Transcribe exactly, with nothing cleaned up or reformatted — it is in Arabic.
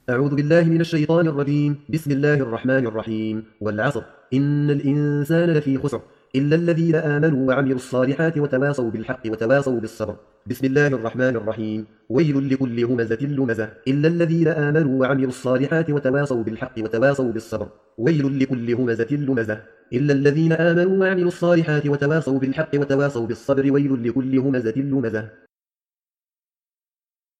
أعوذ بالله من الشيطان الرجيم. بسم الله الرحمن الرحيم. والعصر إن الإنسان لفي خسر إلا الذين آمنوا وعملوا الصالحات وتواصوا بالحق وتواصوا بالصبر. بسم الله الرحمن الرحيم. ويل لكل همزة لمزة إلا الذين آمنوا وعملوا الصالحات وتواصوا بالحق وتواصوا بالصبر. ويل لكل همزة لمزة إلا الذين آمنوا وعملوا الصالحات وتواصوا بالحق وتواصوا بالصبر. ويل لكل همزة لمزة